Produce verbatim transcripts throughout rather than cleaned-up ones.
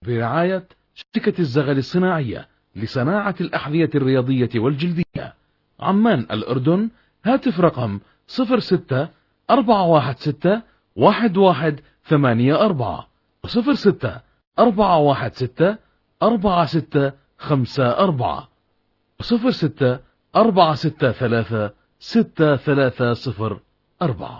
برعاية شركة الزغل الصناعية لصناعة الأحذية الرياضية والجلدية، عمان الأردن. هاتف رقم صفر ستة أربعة واحد ستة واحد واحد ثمانية أربعة صفر ستة أربعة واحد ستة أربعة ستة خمسة أربعة صفر ستة أربعة ستة ثلاثة ستة ثلاثة صفر أربعة.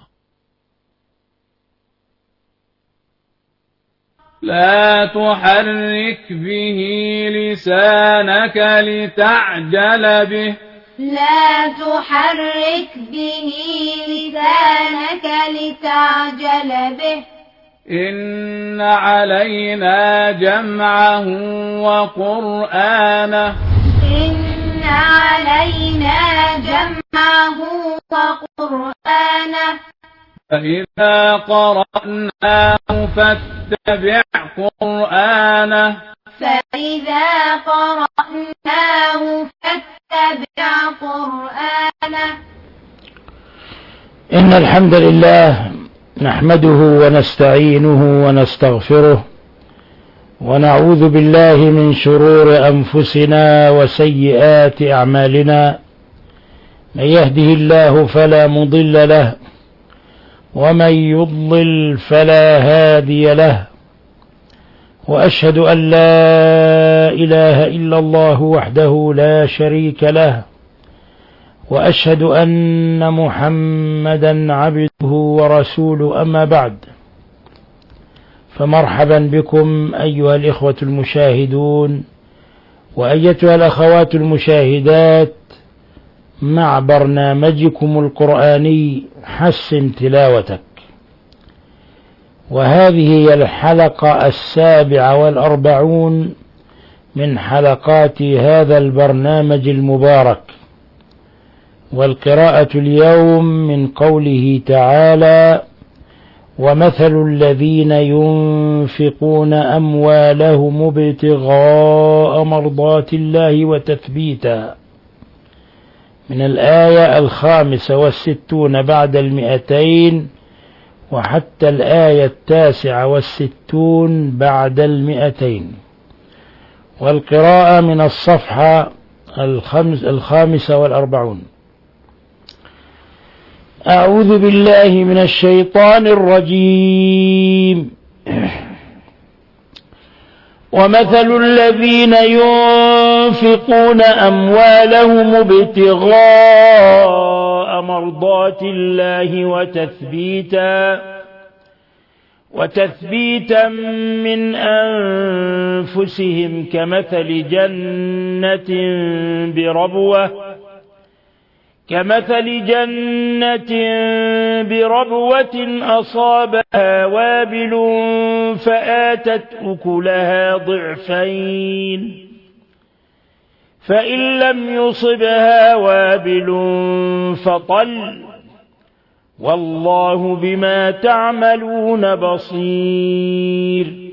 لا تحرك به لسانك لتعجل به لا تحرك به لسانك لتعجل به إن علينا جمعه وقرآنه إن علينا جمعه وقرآنه فإذا قرأناه فاتبع قرآنه فإذا قرأناه فاتبع قرآنه. إن الحمد لله نحمده ونستعينه ونستغفره ونعوذ بالله من شرور أنفسنا وسيئات أعمالنا. من يهده الله فلا مضل له ومن يضلل فلا هادي له، وأشهد أن لا إله إلا الله وحده لا شريك له، وأشهد أن محمدا عبده ورسوله. أما بعد، فمرحبا بكم أيها الإخوة المشاهدون وأيتها الأخوات المشاهدات مع برنامجكم القرآني حسن تلاوتك. وهذه هي الحلقة السابعة والأربعون من حلقات هذا البرنامج المبارك. والقراءة اليوم من قوله تعالى: ومثل الذين ينفقون أموالهم ابتغاء مرضات الله وتثبيتا، من الآية الخامسة والستون بعد المئتين وحتى الآية التاسعة والستون بعد المئتين، والقراءة من الصفحة الخمس الخامسة والأربعون. أعوذ بالله من الشيطان الرجيم. ومثل الذين ينفقون أموالهم ابتغاء مرضات الله وتثبيتا وتثبيتا من أنفسهم كمثل جنة بربوة كمثل جنة بربوة أصابها وابل فآتت أكلها ضعفين، فإن لم يصبها وابل فطل، والله بما تعملون بصير.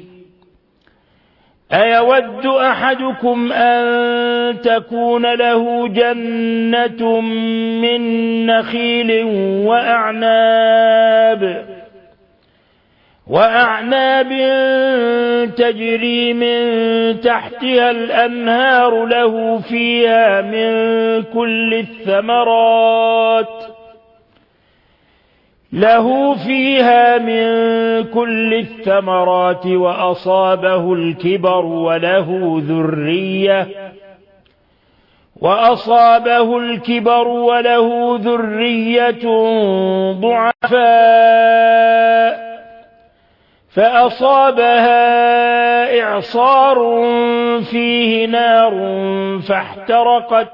أيود أحدكم أن تكون له جنة من نخيل وأعناب وأعناب تجري من تحتها الأنهار له فيها من كل الثمرات له فيها من كل الثمرات وأصابه الكبر وله ذرية وأصابه الكبر وله ذرية ضعفاء فأصابها إعصار فيه نار فاحترقت.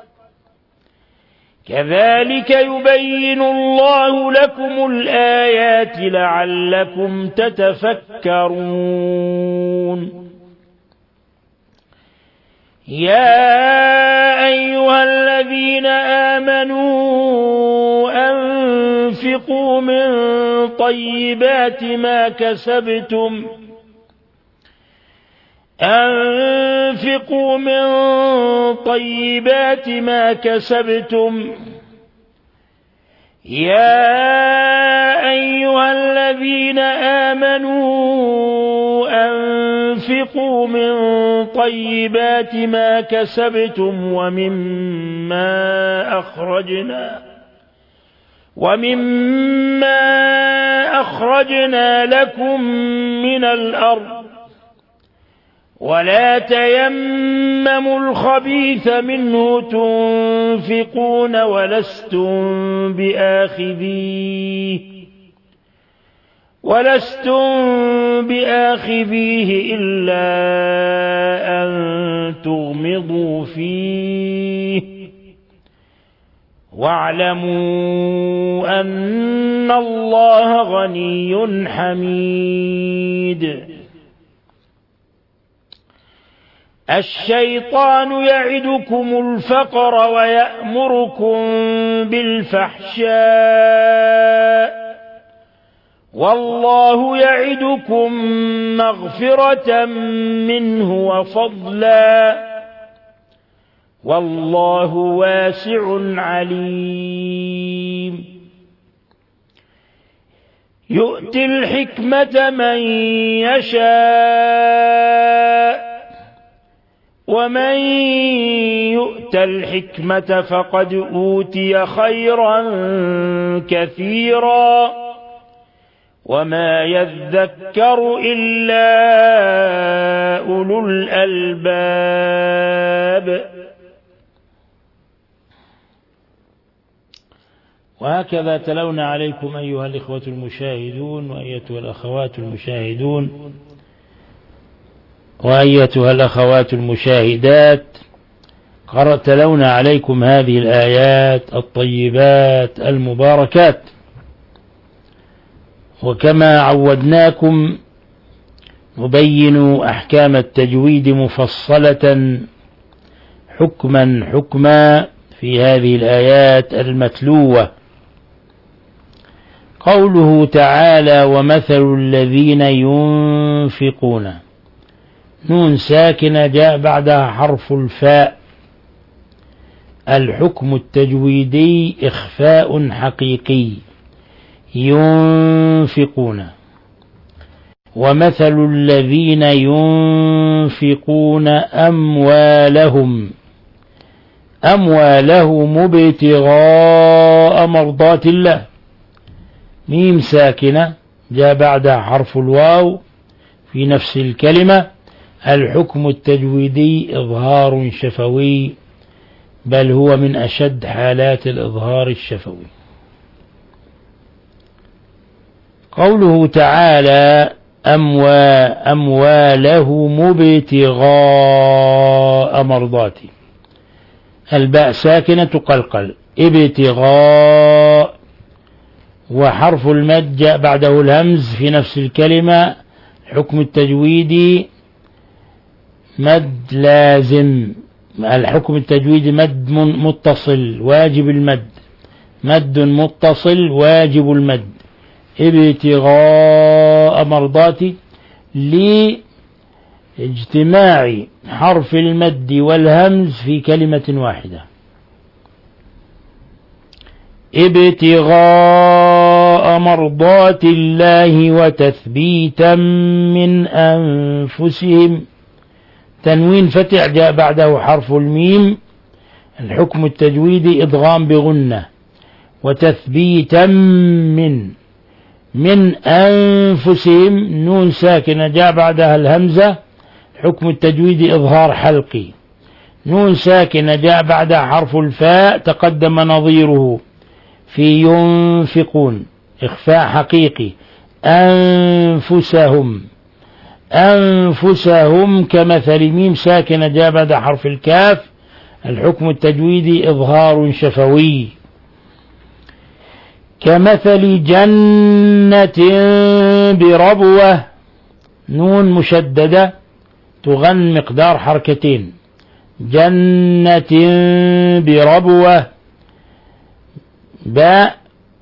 كذلك يبين الله لكم الآيات لعلكم تتفكرون. يا أيها الذين آمنوا أنفقوا من طيبات ما كسبتم أنفقوا من طيبات ما كسبتم يا أيها الذين آمنوا وأنفقوا من طيبات ما كسبتم ومما أخرجنا ومما أخرجنا لكم من الأرض ولا تيمموا الخبيث منه تنفقون ولستم بآخذيه ولستم بآخذيه إلا أن تغمضوا فيه واعلموا أن الله غني حميد. الشيطان يعدكم الفقر ويأمركم بالفحشاء والله يعدكم مغفرة منه وفضلا والله واسع عليم. يؤتي الحكمة من يشاء ومن يؤت الحكمة فقد أوتي خيرا كثيرا وما يذكر إلا أولو الألباب. وهكذا تلونا عليكم أيها الإخوة المشاهدون وأيتها الأخوات المشاهدون وأيتها الأخوات المشاهدات تلونا عليكم هذه الآيات الطيبات المباركات. وكما عودناكم نبين أحكام التجويد مفصلة حكما حكما في هذه الآيات المتلوة. قوله تعالى ومثل الذين ينفقون، نون ساكنة جاء بعدها حرف الفاء. الحكم التجويدي إخفاء حقيقي، ينفقون. ومثل الذين ينفقون أموالهم، أموالهم ابتغاء مرضات الله، ميم ساكنة جاء بعدها حرف الواو في نفس الكلمة. الحكم التجويدي إظهار شفوي، بل هو من أشد حالات الإظهار الشفوي. قوله تعالى أموا أموالهم ابتغاء مرضاتي، الباء ساكنة تقلقل، ابتغاء، وحرف المد جاء بعده الهمز في نفس الكلمة. الحكم التجويدي مد لازم، الحكم التجويدي مد متصل واجب المد، مد متصل واجب المد. ابتغاء مرضاتي لاجتماع حرف المد والهمز في كلمة واحدة. ابتغاء مرضات الله وتثبيتا من أنفسهم، تنوين فتح جاء بعده حرف الميم. الحكم التجويدي إدغام بغنة. وتثبيتا من من أنفسهم، نون ساكنة جاء بعدها الهمزة. حكم التجويدي إظهار حلقي. نون ساكنة جاء بعدها حرف الفاء تقدم نظيره في ينفقون، إخفاء حقيقي. أنفسهم، أنفسهم كمثل ميم ساكنة جاء بعد حرف الكاف. الحكم التجويدي إظهار شفوي. كمثل جنة بربوة، نون مشددة تغن مقدار حركتين. جنة بربوة، باء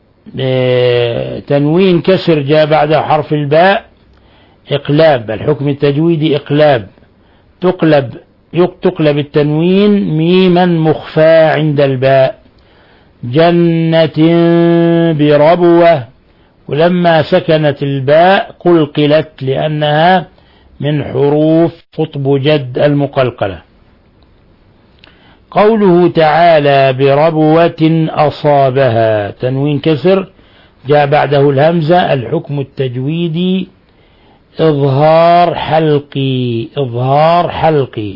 تنوين كسر جاء بعدها حرف الباء، إقلاب. الحكم التجويدي إقلاب، تقلب تقلب التنوين ميما مخفى عند الباء. جنة بربوة، ولما سكنت الباء قلقلت لأنها من حروف قطب جد المقلقلة. قوله تعالى بربوة أصابها، تنوين كسر جاء بعده الهمزة. الحكم التجويدي إظهار حلقي، إظهار حلقي.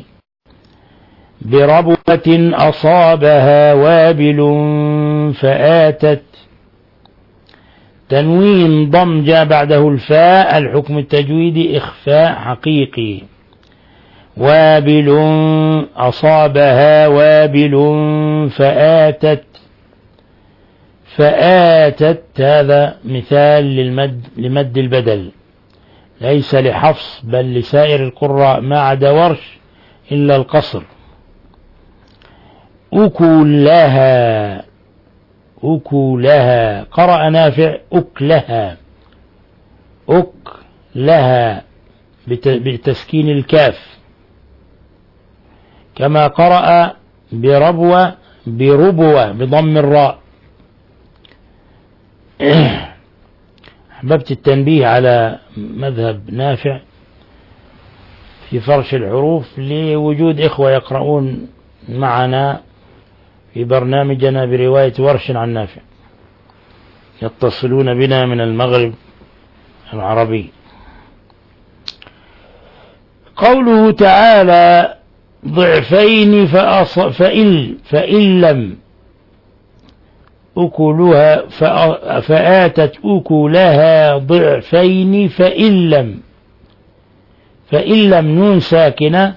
بربوة أصابها وابل فآتت، تنوين ضم جاء بعده الفاء. الحكم التجويدي إخفاء حقيقي. وابل أصابها وابل فآتت، فآتت هذا مثال للمد لمد البدل، ليس لحفص بل لسائر القراء ما عدا ورش إلا القصر. أكلها، أكلها. قرأ نافع أكلها، أكلها بتسكين الكاف، كما قرأ بربوة بربوة بضم الراء. أحببت التنبيه على مذهب نافع في فرش الحروف لوجود إخوة يقرؤون معنا في برنامجنا برواية ورش عن نافع، يتصلون بنا من المغرب العربي. قوله تعالى ضعفين فأص... فإن... فإن لم أكلها فآتت أكلها ضعفين فإن لم، فإن لم نون ساكنة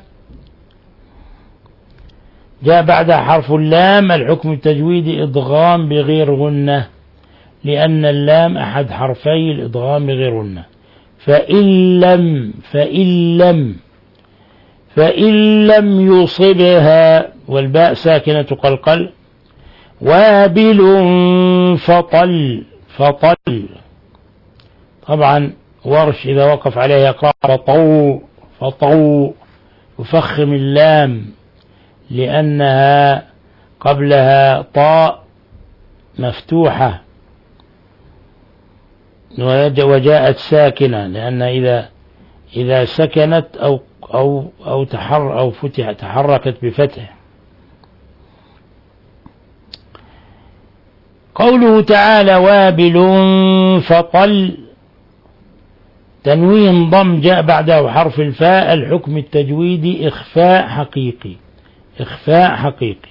جاء بعدها حرف اللام. الحكم التجويدي إدغام بغير غنة، لأن اللام أحد حرفي الإدغام بغير غنة. فإن لم، فإن لم، فإن لم يصبها، والباء ساكنة قلقل. وابل فطل، فطل. طبعا ورش إذا وقف عليه يقرأ فطو، فطو، يفخم اللام لأنها قبلها طاء مفتوحة وجاءت ساكنة، لأن إذا إذا سكنت أو أو أو تحر أو فتح تحركت بفتح. قوله تعالى وابل فطل، تنوين ضم جاء بعده حرف الفاء. الحكم التجويدي إخفاء حقيقي، إخفاء حقيقي.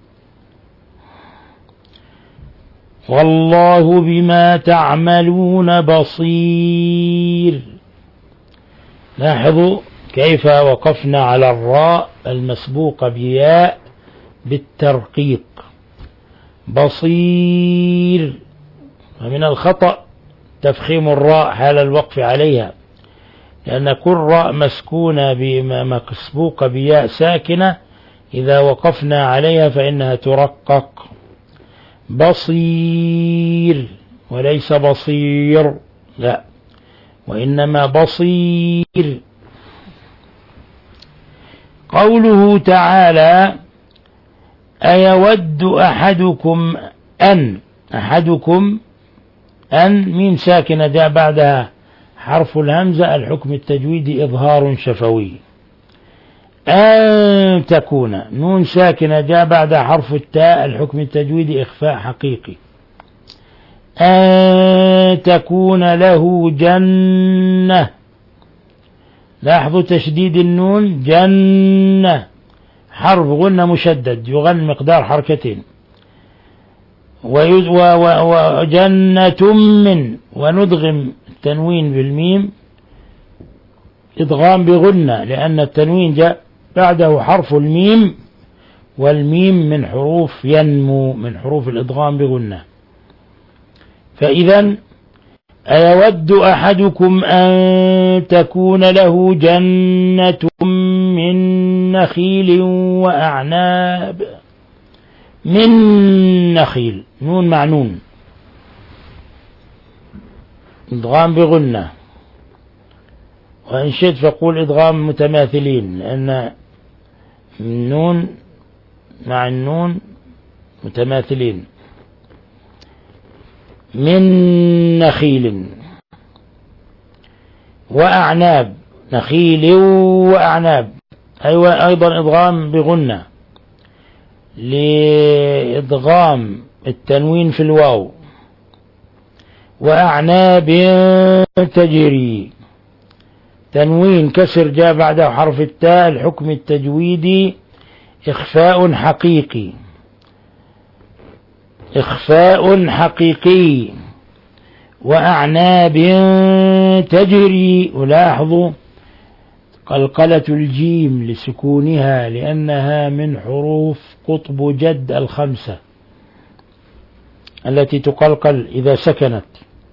والله بما تعملون بصير. لاحظوا كيف وقفنا على الراء المسبوقة بياء بالترقيق، بصير. ومن الخطأ تفخيم الراء حال الوقف عليها، لأن كل راء مسكونة مسبوقة بياء ساكنة إذا وقفنا عليها فإنها ترقق. بصير وليس بصير، لا، وإنما بصير. قوله تعالى أيود أحدكم أن، أحدكم أن ميم ساكنة جاء بعدها حرف الهمزة. الحكم التجويدي إظهار شفوي. أن تكون نون ساكنة جاء بعدها حرف التاء. الحكم التجويدي إخفاء حقيقي. أن تكون له جنة، لاحظوا تشديد النون، جنة حرف غنة مشدد يغن مقدار حركتين. وجنة من، وندغم التنوين بالميم إدغام بغنة، لأن التنوين جاء بعده حرف الميم، والميم من حروف ينمو، من حروف الإدغام بغنة. فإذا أيود أحدكم أن تكون له جنة من نخيل وأعناب، من نخيل، نون مع نون، إدغام بغنة. وإن شئت فقول إدغام متماثلين، لأن النون مع النون متماثلين. من نخيل وأعناب، نخيل وأعناب، أيوة أيضا إدغام بغنة لإدغام التنوين في الواو. وأعناب تجري، تنوين كسر جاء بعده حرف التاء، الحكم التجويدي إخفاء حقيقي، إخفاء حقيقي. وأعناب تجري، ولاحظوا قلقلة الجيم لسكونها لأنها من حروف قطب جد الخمسة التي تقلقل إذا سكنت.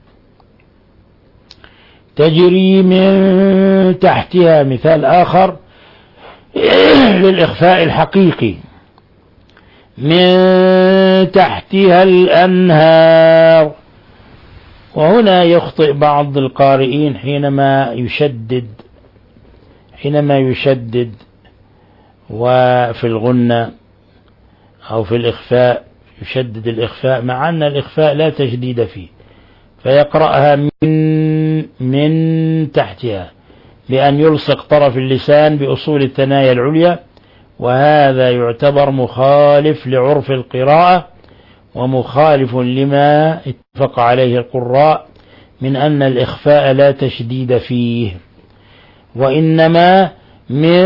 تجري من تحتها مثال آخر للإخفاء الحقيقي، من تحتها الأنهار. وهنا يخطئ بعض القارئين حينما يشدد حينما يشدد وفي الغنة أو في الإخفاء يشدد الإخفاء، مع أن الإخفاء لا تشديد فيه، فيقرأها من من تحتها بأن يلصق طرف اللسان بأصول الثنايا العليا، وهذا يعتبر مخالف لعرف القراءة ومخالف لما اتفق عليه القراء من أن الإخفاء لا تشديد فيه، وإنما من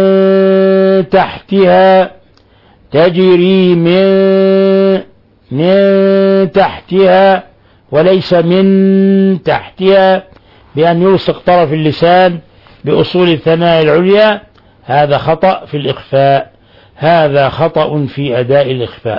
تحتها تجري من من تحتها وليس من تحتها بأن يلصق طرف اللسان بأصول الثنايا العليا. هذا خطأ في الإخفاء، هذا خطأ في أداء الإخفاء.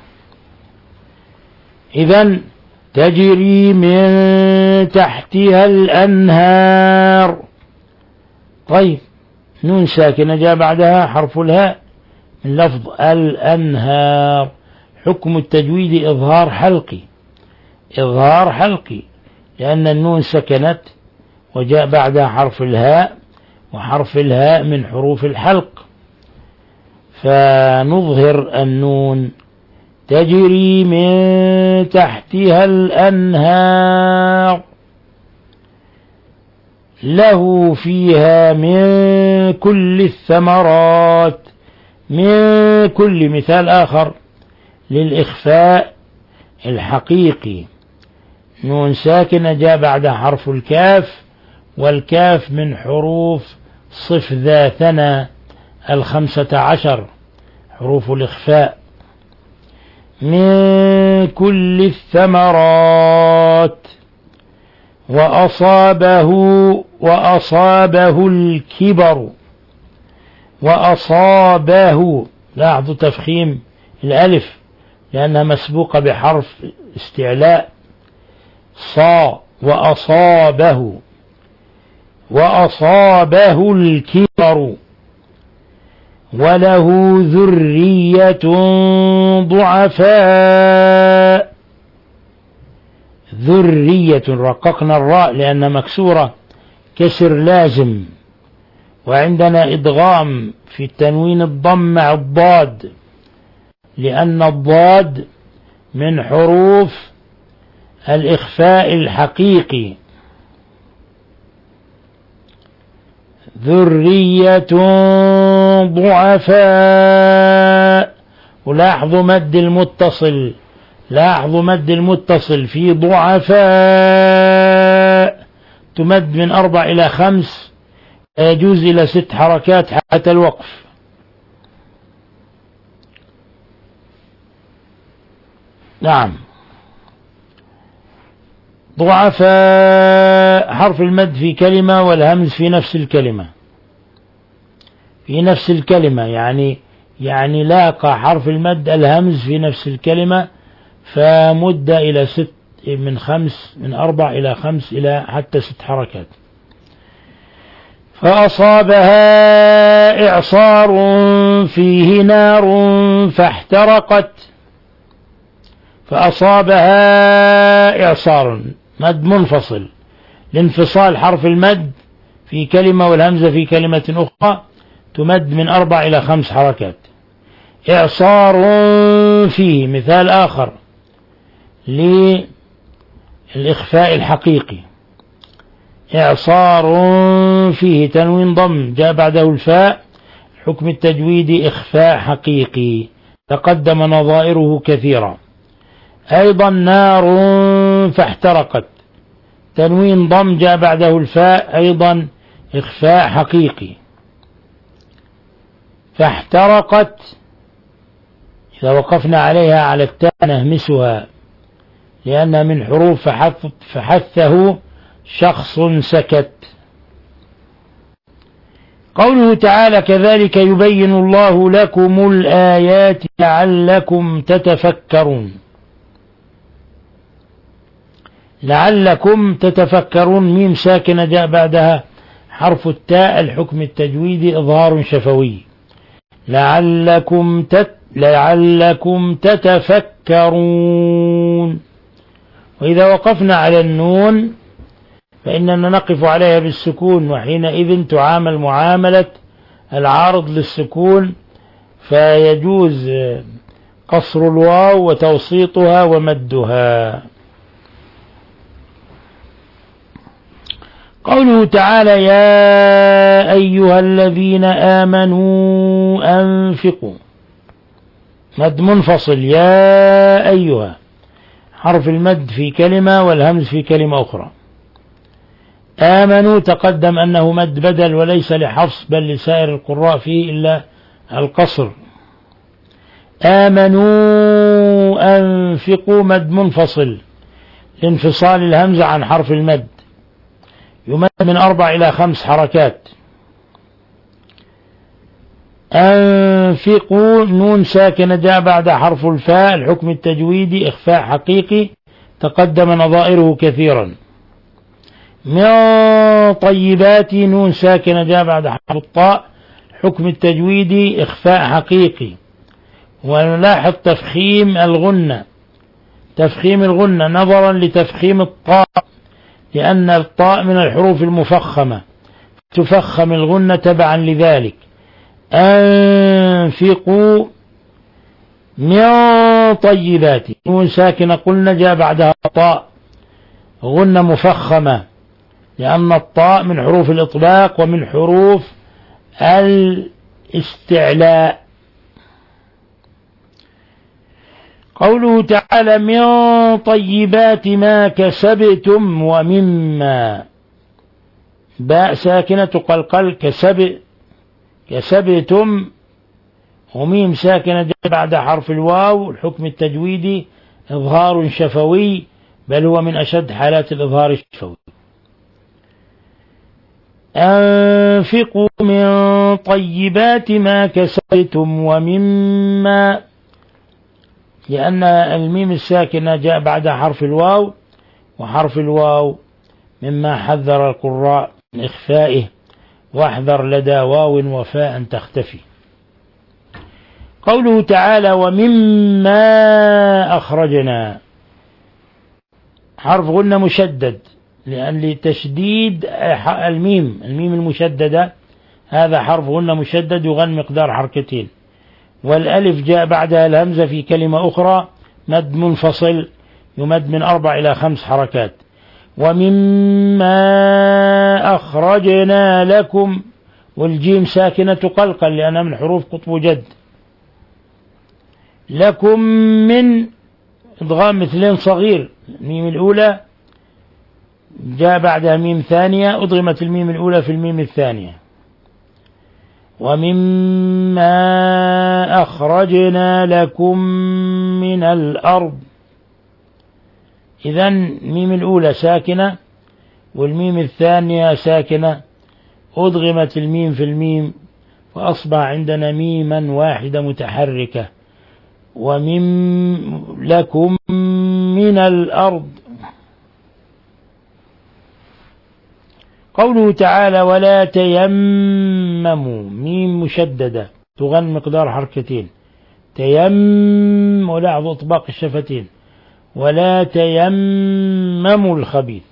إذن تجري من تحتها الأنهار. طيب، نون ساكنة جاء بعدها حرف الهاء من لفظ الأنهار، حكم التجويد إظهار حلقي، إظهار حلقي لأن النون سكنت وجاء بعدها حرف الهاء، وحرف الهاء من حروف الحلق، فنظهر النون. تجري من تحتها الأنهار له فيها من كل الثمرات، من كل مثال آخر للإخفاء الحقيقي. نون ساكنة جاء بعدها حرف الكاف، والكاف من حروف صف ذا ثنى الخمسة عشر حروف الإخفاء. من كل الثمرات وأصابه وأصابه الكبر، وأصابه، لاحظوا تفخيم الألف لأنها مسبوقة بحرف استعلاء، صا، وأصابه وأصابه الكبر وله ذرية ضعفاء. ذرية، رققنا الراء لأنها مكسورة كسر لازم، وعندنا إدغام في التنوين الضم مع الضاد لأن الضاد من حروف الإخفاء الحقيقي. ذرية ضعفاء، ولاحظوا مد المتصل، لاحظوا مد المتصل في ضعفاء تمد من أربع إلى خمس، يجوز إلى ست حركات حتى الوقف. نعم، ضعفاء حرف المد في كلمة والهمز في نفس الكلمة، في نفس الكلمة يعني يعني لاقى حرف المد الهمز في نفس الكلمة، فمد إلى ست، من خمس من أربع إلى خمس إلى حتى ست حركات. فأصابها إعصار فيه نار فاحترقت. فأصابها إعصار، مد منفصل لانفصال حرف المد في كلمة والهمزة في كلمة أخرى، تمد من أربع إلى خمس حركات. إعصار فيه مثال آخر للإخفاء الحقيقي. إعصار فيه تنوين ضم جاء بعده الفاء، حكم التجويد إخفاء حقيقي تقدم نظائره كثيرا. أيضا نار فاحترقت، تنوين ضم جاء بعده الفاء، أيضا إخفاء حقيقي. فاحترقت إذا وقفنا عليها على التاء نهمسها لأنها من حروف فحث فحثه شخص سكت. قوله تعالى كذلك يبين الله لكم الآيات لعلكم تتفكرون، لعلكم تتفكرون ميم ساكنة جاء بعدها حرف التاء، الحكم التجويدي إظهار شفوي، لعلكم تت لعلكم تتفكرون. وإذا وقفنا على النون فإننا نقف عليها بالسكون، وحينئذ تعامل معاملة العارض للسكون، فيجوز قصر الواو وتوسيطها ومدها. قوله تعالى يا أيها الذين آمنوا أنفقوا، مد منفصل، يا أيها حرف المد في كلمة والهمز في كلمة أخرى. آمنوا تقدم أنه مد بدل وليس لحفص بل لسائر القراء فيه إلا القصر. آمنوا أنفقوا مد منفصل لانفصال الهمزة عن حرف المد، يمد من أربع إلى خمس حركات. أنفقوا نون ساكنة جاء بعد حرف الفاء، الحكم التجويدي إخفاء حقيقي تقدم نظائره كثيرا. من طيبات نون ساكنة جاء بعد حرف الطاء، حكم التجويدي إخفاء حقيقي. ونلاحظ تفخيم الغنة، تفخيم الغنة نظرا لتفخيم الطاء، لأن الطاء من الحروف المفخمة تفخم الغنة تبعا لذلك. أنفقوا من طيبات نون ساكنة قلنا جاء بعدها طاء، غنة مفخمة، لأن الطاء من حروف الإطلاق ومن حروف الاستعلاء. قوله تعالى من طيبات ما كسبتم ومما، باء ساكنة تقلقل كسب كسبتم، وميم ساكنة جاء بعد حرف الواو، الحكم التجويدي إظهار شفوي، بل هو من أشد حالات الإظهار الشفوي. أنفقوا من طيبات ما كسبتم ومما، لأن الميم الساكنة جاء بعد حرف الواو، وحرف الواو مما حذر القراء من إخفائه، واحذر لدى واو وفاء تختفي. قوله تعالى ومما أخرجنا، حرف غنة مشدد لأن لتشديد الميم، الميم المشددة هذا حرف غنة مشدد يغن مقدار حركتين، والألف جاء بعدها الهمزة في كلمة أخرى مد منفصل يمد من أربع إلى خمس حركات. ومما أخرجنا لكم، والجيم ساكنة تقلقل لأنها من حروف قطب جد. لكم من إضغام مثلين صغير، الميم الأولى جاء بعدها ميم ثانية، أضغمت الميم الأولى في الميم الثانية. ومما أخرجنا لكم من الأرض، إذن الميم الأولى ساكنة والميم الثانية ساكنة، أضغمت الميم في الميم فأصبح عندنا ميما واحدة متحركة. ومن لكم من الأرض. قوله تعالى ولا تيمموا، ميم مشددة تغن مقدار حركتين، تيم ولاحظوا إطباق الشفتين، ولا تيمموا الخبيث.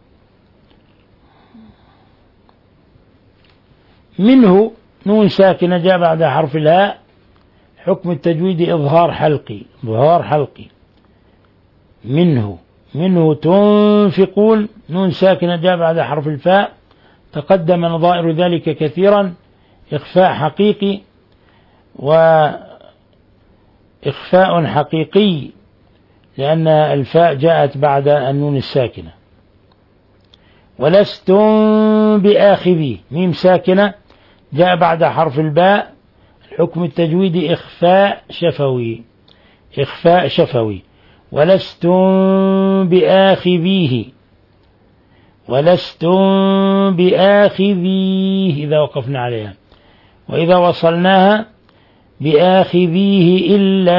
منه نون ساكنة جاء بعد حرف الهاء، حكم التجويد إظهار حلقي، إظهار حلقي. منه منه تنفقون، نون ساكنة جاء بعد حرف الفاء، تقدم نظائر ذلك كثيرا، إخفاء حقيقي وإخفاء حقيقي لأن الفاء جاءت بعد النون الساكنة. ولستم بآخذي، ميم ساكنة جاء بعد حرف الباء، الحكم التجويدي إخفاء شفوي، إخفاء شفوي. ولستم بآخذيه، ولستم بآخذيه إذا وقفنا عليها، وإذا وصلناها بآخذيه إلا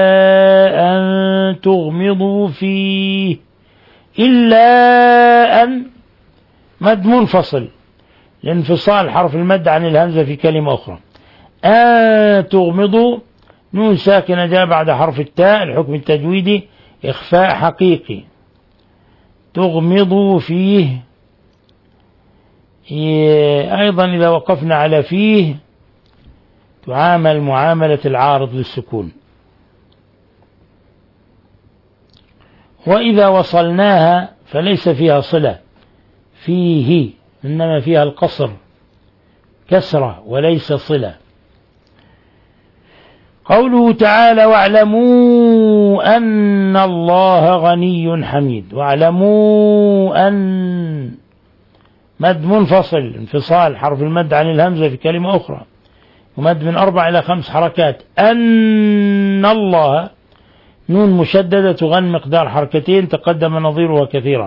أن تغمضوا فيه، إلا أن مد منفصل لانفصال حرف المد عن الهمزة في كلمة أخرى. أن تغمضوا، نون ساكنة جاء بعد حرف التاء، الحكم التجويدي إخفاء حقيقي. تغمضوا فيه، أيضا إذا وقفنا على فيه تعامل معاملة العارض للسكون. وإذا وصلناها فليس فيها صلة، فيه إنما فيها القصر، كسرة وليس صلة. قوله تعالى واعلموا أن الله غني حميد، واعلموا أن مد منفصل انفصال حرف المد عن الهمزة في كلمة أخرى، ومد من أربع إلى خمس حركات. أن الله نون مشددة تغن مقدار حركتين، تقدم نظيرها كثيرا.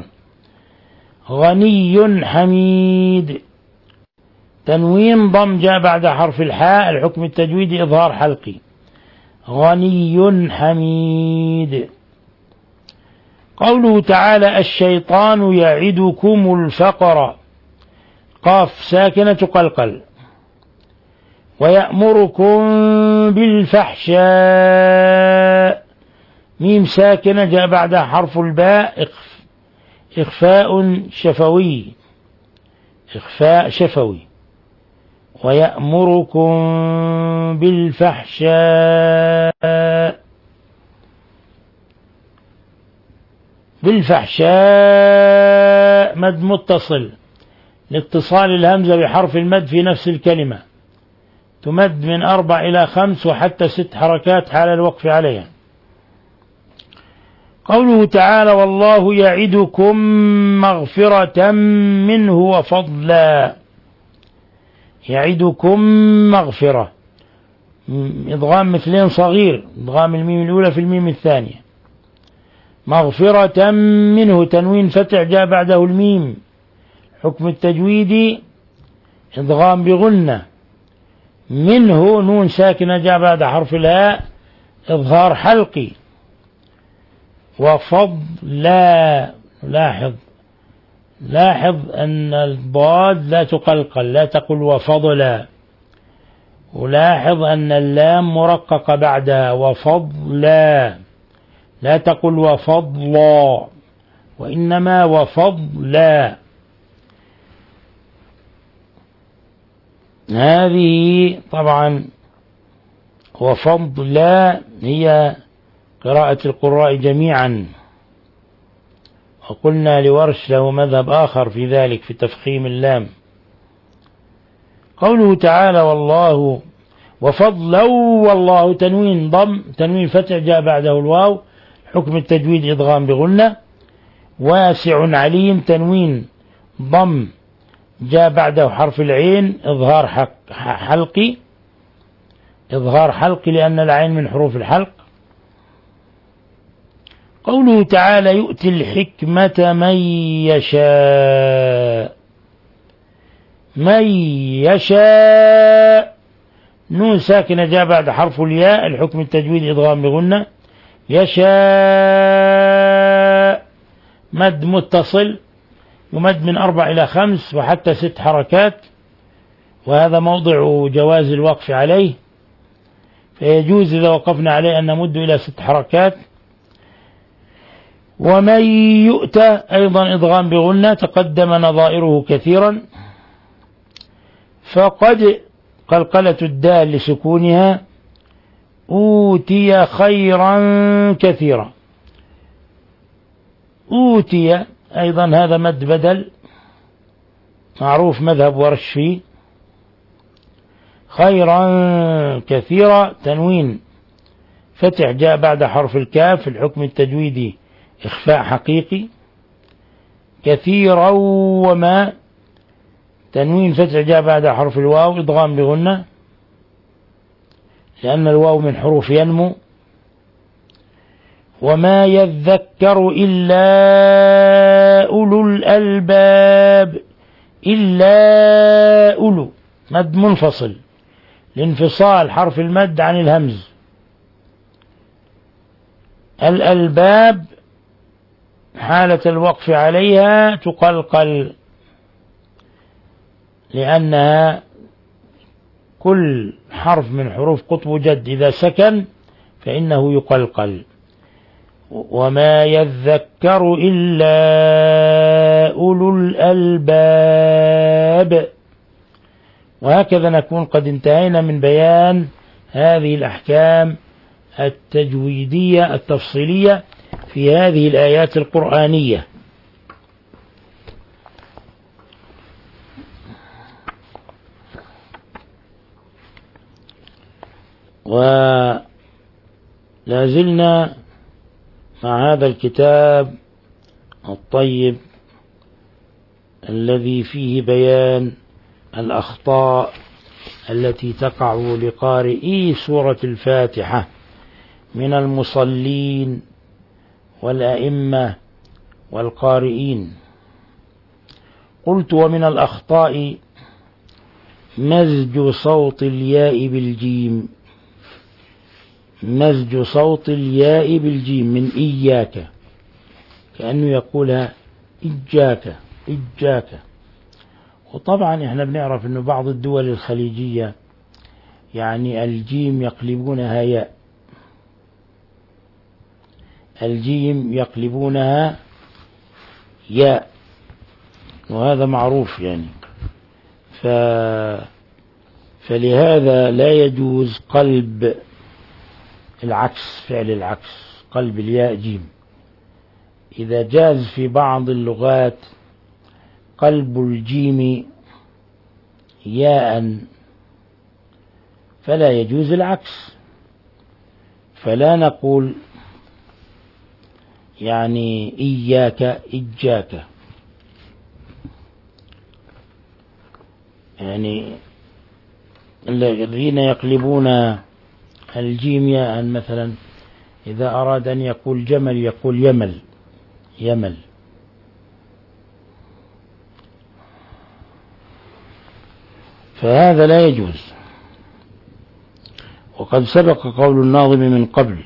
غني حميد، تنوين ضم جاء بعد حرف الحاء، الحكم التجويدي إظهار حلقي. غني حميد. قوله تعالى الشيطان يعدكم الفقر، قاف ساكنة تقلقل. ويأمركم بالفحشاء، ميم ساكنة جاء بعدها حرف الباء، إخفاء شفوي، إخفاء شفوي. ويأمركم بالفحشاء، بالفحشاء مد متصل لاتصال الهمزة بحرف المد في نفس الكلمة، تمد من أربع إلى خمس وحتى ست حركات حال الوقف عليها. قوله تعالى والله يعدكم مغفرة منه وفضلا، يعدكم مغفرة، إضغام مثلين صغير، إضغام الميم الأولى في الميم الثانية. مغفرة منه، تنوين فتح جاء بعده الميم، حكم التجويدي إضغام بغنة. منه نون ساكنة جاء بعد حرف الهاء، إظهار حلقي. وفضلا، لاحظ لاحظ أن الضاد لا تقلقل، لا تقل وفضلا، ولاحظ أن اللام مرققة بعدها، وفضلا، لا تقل وفضلا، وإنما وفضلا. هذه طبعا وفضلا هي قراءة القراء جميعا، وقلنا لورش له مذهب آخر في ذلك في تفخيم اللام. قوله تعالى والله وفضلا، والله تنوين ضم، تنوين فتح جاء بعده الواو، حكم التجويد إضغام بغنة. واسع عليم، تنوين ضم جاء بعده حرف العين، إظهار حلقي، إظهار حلقي لأن العين من حروف الحلق. قوله تعالى يؤتي الحكمة من يشاء، من يشاء نون ساكنة جاء بعد حرف الياء، الحكم التجويد إضغام بغنة. يشاء مد متصل يمد من أربع إلى خمس وحتى ست حركات، وهذا موضع جواز الوقف عليه، فيجوز إذا وقفنا عليه أن نمد إلى ست حركات. ومن يؤتى أيضا إضغام بغنة، تقدم نظائره كثيرا. فقد قلقلة الدال لسكونها، أوتي خيرا كثيرا. أوتي أيضا هذا مد بدل معروف مذهب ورش فيه. خيرا كثيرا تنوين فتح جاء بعد حرف الكاف في الحكم التجويدي إخفاء حقيقي. كثيرا وما تنوين فتح جاء بعد حرف الواو إضغام بغنة لأن الواو من حروف ينمو. وما يذكر إلا أولو الألباب إلا أولو مد منفصل لانفصال حرف المد عن الهمز. الألباب حالة الوقف عليها تقلقل لأنها كل حرف من حروف قطب جد إذا سكن فإنه يقلقل. وما يذكر إلا أولو الألباب. وهكذا نكون قد انتهينا من بيان هذه الأحكام التجويدية التفصيلية في هذه الآيات القرآنية. ولا زلنا مع هذا الكتاب الطيب الذي فيه بيان الأخطاء التي تقع لقارئي سورة الفاتحة من المصلين والأئمة والقارئين. قلت ومن الأخطاء مزج صوت الياء بالجيم. مزج صوت الياء بالجيم من إياك كأنه يقولها إجاك إجاك. وطبعا احنا بنعرف انه بعض الدول الخليجية يعني الجيم يقلبونها ياء. الجيم يقلبونها ياء وهذا معروف يعني. ف فلهذا لا يجوز قلب العكس فعل العكس قلب الياء جيم. إذا جاز في بعض اللغات قلب الجيم ياء فلا يجوز العكس. فلا نقول يعني إياك إجاك يعني الذين يقلبون الجيم ياء مثلا إذا أراد أن يقول جمل يقول يمل يمل. فهذا لا يجوز. وقد سبق قول الناظم من قبل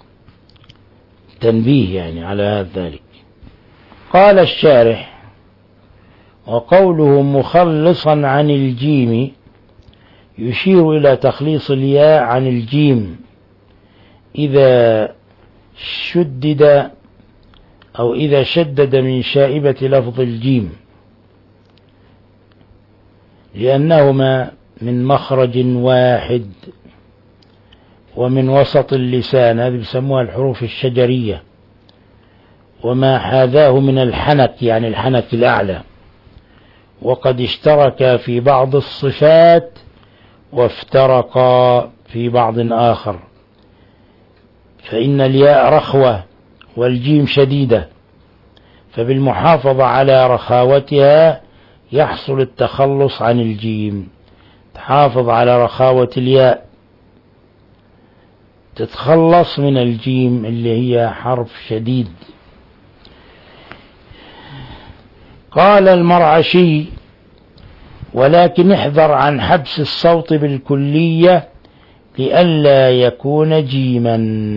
تنبيه يعني على ذلك. قال الشارح وقوله مخلصا عن الجيم يشير إلى تخليص الياء عن الجيم إذا شدد أو إذا شدد من شائبة لفظ الجيم لأنهما من مخرج واحد ومن وسط اللسان. هذه بيسموها الحروف الشجرية. وما حاذاه من الحنك يعني الحنك الأعلى. وقد اشترك في بعض الصفات وافترقا في بعض آخر. فإن الياء رخوة والجيم شديدة فبالمحافظة على رخاوتها يحصل التخلص عن الجيم. تحافظ على رخاوة الياء تتخلص من الجيم اللي هي حرف شديد. قال المرعشي ولكن احذر عن حبس الصوت بالكلية لئلا يكون جيما.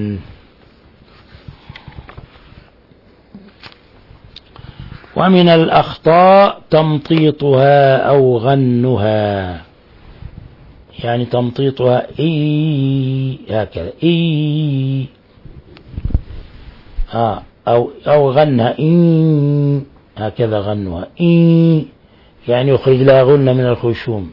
ومن الأخطاء تمطيطها أو غنها يعني تمطيطها إي هكذا إي آه أو أو غنها إي هكذا غنها إي يعني يخرج لها غنة من الخشوم.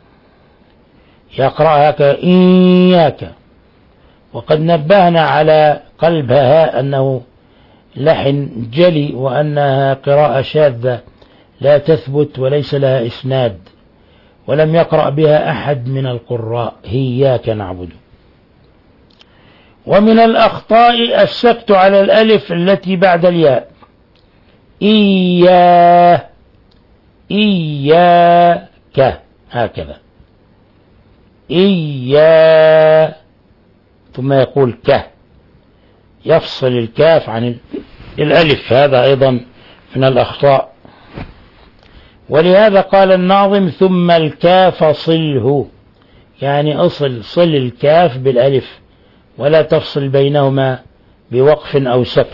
يقرأها كإياك. وقد نبهنا على قلبها أنه لحن جلي وأنها قراءة شاذة لا تثبت وليس لها إسناد، ولم يقرأ بها أحد من القراء. إياك نعبد. ومن الأخطاء السكت على الألف التي بعد الياء. إياه إياك، هكذا إياه، ثم يقول ك، يفصل الكاف عن الألف، هذا أيضا من الأخطاء. ولهذا قال الناظم ثم الكاف صله، يعني أصل صل الكاف بالألف ولا تفصل بينهما بوقف أو سكت.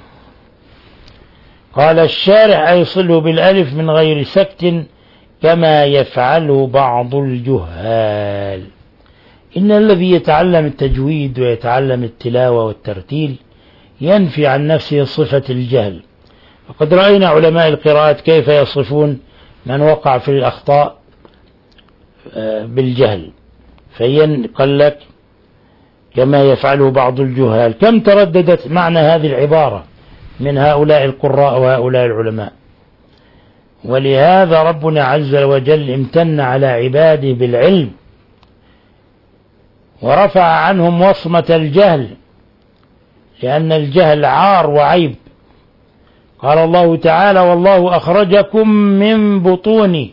قال الشارح أي صله بالألف من غير سكت كما يفعله بعض الجهال. إن الذي يتعلم التجويد ويتعلم التلاوة والترتيل ينفي عن نفسه صفة الجهل. وقد رأينا علماء القراءات كيف يصفون من وقع في الأخطاء بالجهل، فينقل لك كما يفعله بعض الجهال. كم ترددت معنى هذه العبارة من هؤلاء القراء وهؤلاء العلماء. ولهذا ربنا عز وجل امتن على عباده بالعلم ورفع عنهم وصمة الجهل، لأن الجهل عار وعيب. قال الله تعالى والله أخرجكم من بطون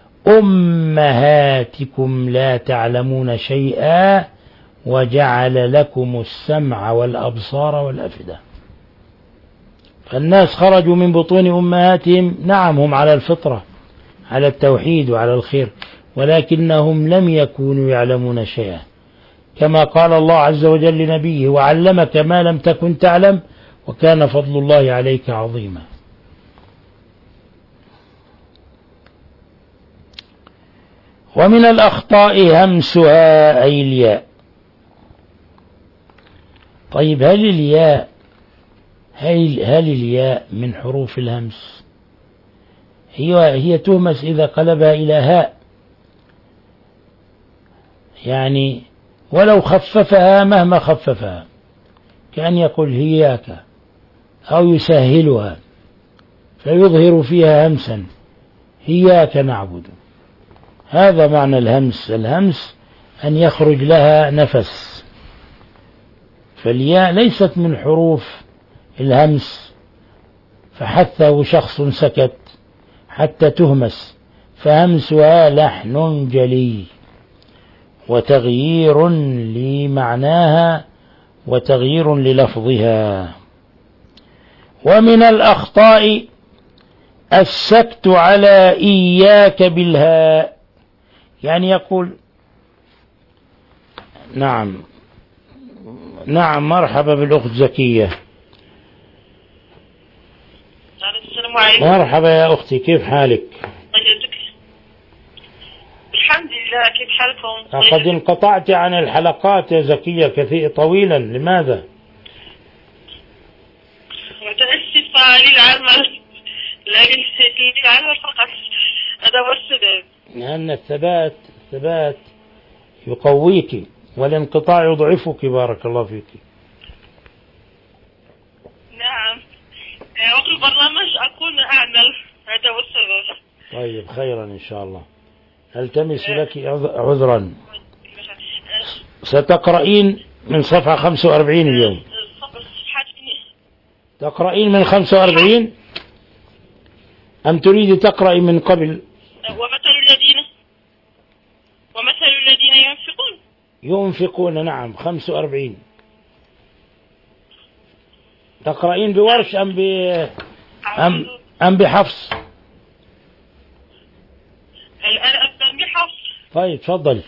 أمهاتكم لا تعلمون شيئا وجعل لكم السمع والأبصار والأفئدة. فالناس خرجوا من بطون أمهاتهم، نعم هم على الفطرة على التوحيد وعلى الخير، ولكنهم لم يكونوا يعلمون شيئا، كما قال الله عز وجل لنبيه وعلمك ما لم تكن تعلم وكان فضل الله عليك عظيما. ومن الأخطاء همسها أي الياء. طيب هل الياء هل, هل الياء من حروف الهمس؟ هي, هي تهمس إذا قلبها إلى هاء، يعني ولو خففها مهما خففها، كأن يقول هياك أو يسهلها فيظهر فيها همسا، هياك نعبد. هذا معنى الهمس. الهمس أن يخرج لها نفس، فالياء ليست من حروف الهمس فحثه شخص سكت حتى تهمس، فهمسها لحن جلي وتغيير لمعناها وتغيير للفظها. ومن الأخطاء السكت على إياك بالهاء، يعني يقول نعم نعم مرحبا بالأخت زكية. السلام عليكم. مرحبا يا أختي، كيف حالك؟ الحمد لله، كيف حالكم؟ لقد انقطعت عن الحلقات يا زكية كثير طويلا، لماذا؟ متأسفة للعمل، لا للعمل فقط، هذا هو السبب. لأن الثبات الثبات يقويك والانقطاع يضعفك. بارك الله فيك. نعم، وقت البرنامج أكون أعمل، هذا هو السبب. طيب خيرا إن شاء الله. التمس لك عذرا. ستقرأين من صفحة خمسة وأربعين اليوم. تقرأين من خمسة وأربعين أم تريد تقرأي من قبل؟ ومثل الذين ومثل الذين ينفقون ينفقون نعم خمسة وأربعين. تقرأين بورش أم ب أم أم بحفص؟ الآن أبدأ بحفص. طيب تفضل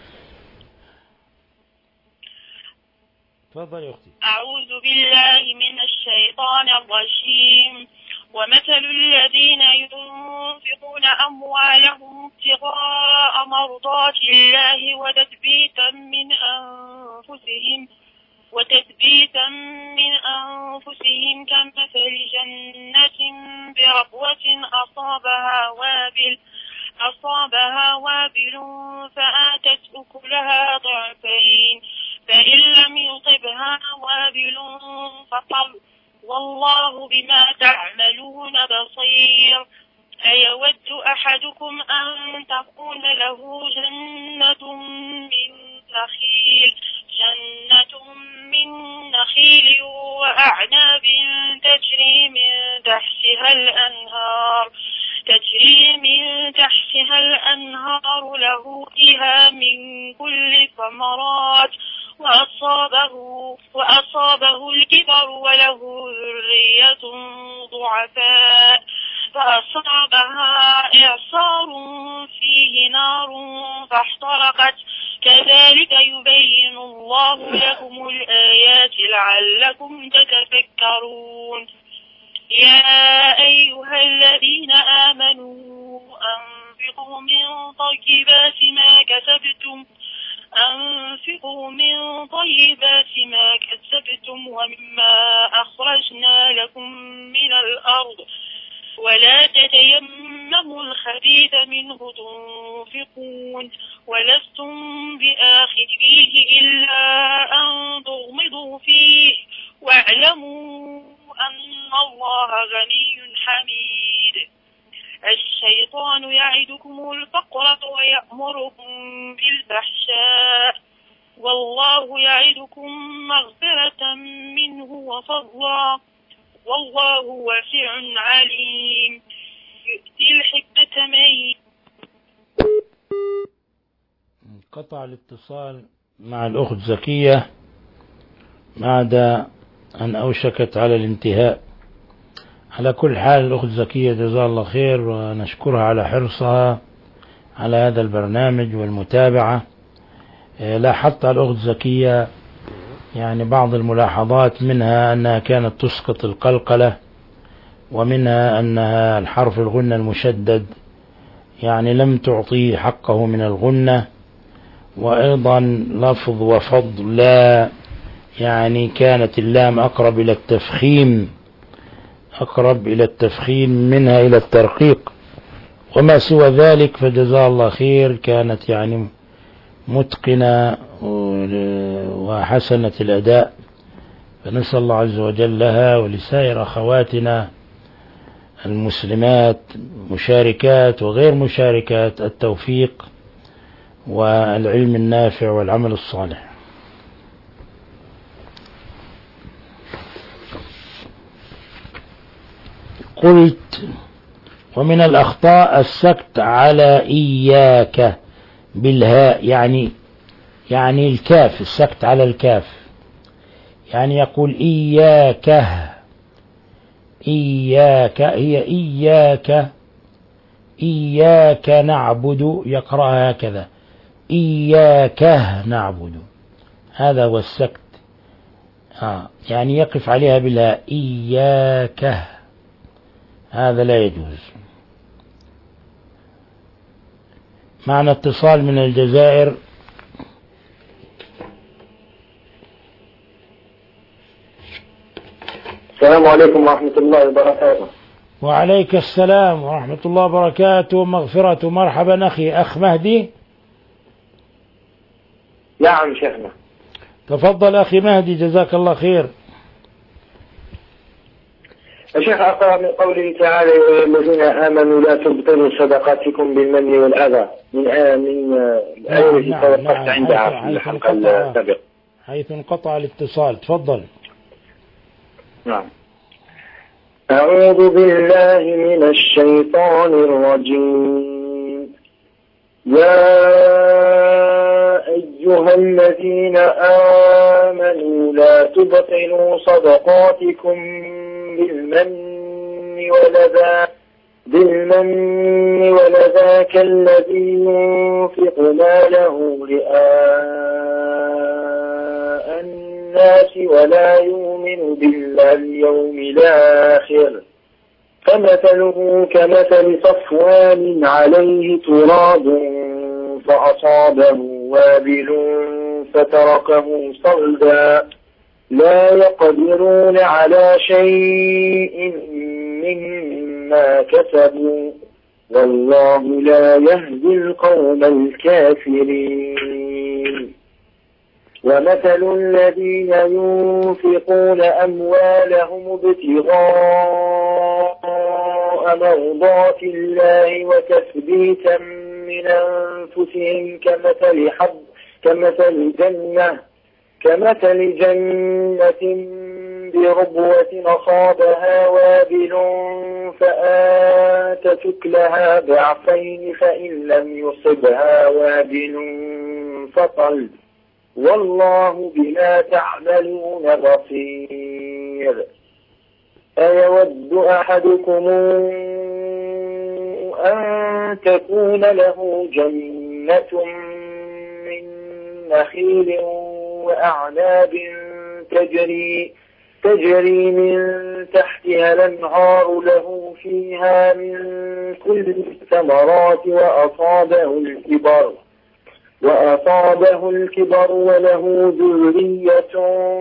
تفضل يا أختي. أعوذ بالله من الشيطان الرجيم. ومثل الذين ينفقون أموالهم ابتغاء مرضات الله وتثبيتا من أنفسهم وتثبيتا من أنفسهم كمثل جنة بربوة أصابها وابل أصابها وابل فآتت أكلها ضعفين فإن لم يصبها وابل فطل والله بما تعملون بصير أيود أحدكم أن تكون له جنة من نخيل جنة من نخيل وأعناب تجري من تحتها الأنهار تجري من تحتها الأنهار له فيها من كل الثمرات وأصابه, وأصابه الكبر وله ذرية ضعفاء فأصابها إعصار فيه نار فاحترقت كذلك يبين الله لكم الآيات لعلكم تتفكرون. يا أيها الذين آمنوا أنفقوا من طيبات ما كسبتم أنفقوا من طيبات ما كسبتم ومما أخرجنا لكم من الأرض ولا تتيمموا الخبيث منه تنفقون ولستم بآخذيه إلا أن تغمضوا فيه واعلموا أن الله غني حميد. الشيطان يعدكم الفقر ويأمركم بالفحشاء والله يعدكم مغفرة منه وفضلا والله واسع عليم يؤتي الحكمة من. انقطع الاتصال مع الأخت زكية بعد أن أوشكت على الانتهاء. على كل حال الأخت زكية جزاها الله خير ونشكرها على حرصها على هذا البرنامج والمتابعة. لاحظت الأخت زكية يعني بعض الملاحظات، منها أنها كانت تسقط القلقلة، ومنها أنها الحرف الغنة المشدد يعني لم تعطيه حقه من الغنة، وأيضا لفظ وفضل لا يعني كانت اللام أقرب إلى التفخيم أقرب إلى التفخيم منها إلى الترقيق، وما سوى ذلك فجزاه الله خير، كانت يعني متقنة وحسنة الأداء. فنسأل الله عز وجل لها ولسائر أخواتنا المسلمات مشاركات وغير مشاركات التوفيق والعلم النافع والعمل الصالح. قلت ومن الأخطاء السكت على إياك بالهاء، يعني يعني الكاف، السكت على الكاف، يعني يقول إياك إياك، هي إياك إياك نعبد، يقرأها هكذا إياك نعبد، هذا هو السكت. آه يعني يقف عليها بالهاء إياك، هذا لا يجوز. معنا اتصال من الجزائر. السلام عليكم ورحمة الله وبركاته. وعليك السلام ورحمة الله وبركاته ومغفرة. مرحبا أخي أخ مهدي. نعم شيخنا. تفضل أخي مهدي جزاك الله خير. يا شيخ أقرأ من قوله تعالى الذين آمنوا لا تبطلوا صدقاتكم بالمن والأذى، من آية من الآية التي توقفت عندها في الحلقة السابقة حيث انقطع الاتصال. تفضل. نعم. أعوذ بالله من الشيطان الرجيم. يا أيها الذين آمنوا لا تبطلوا صدقاتكم بالمن والأذى بالمن والأذى كالذي ينفق ماله رئاء الناس ولا يؤمن بالله اليوم الآخر فمثله كمثل صفوان عليه تراب فأصابه وابل فتركه صلدا لا يقدرون على شيء مما كسبوا والله لا يهدي القوم الكافرين. ومثل الذين ينفقون أموالهم ابتغاء مرضات الله وتثبيتا من أنفسهم كمثل حب كمثل جنة كمثل جنة بربوة أصابها وابل فآتت أكلها ضعفين فإن لم يصبها وابل فطل والله بما تعملون بصير. أيود أحدكم أن تكون له جنة من نخيل وأعناب تجري تجري من تحتها الأنهار له فيها من كل الثمرات وأصابه الكبر وأصابه الكبر وله ذرية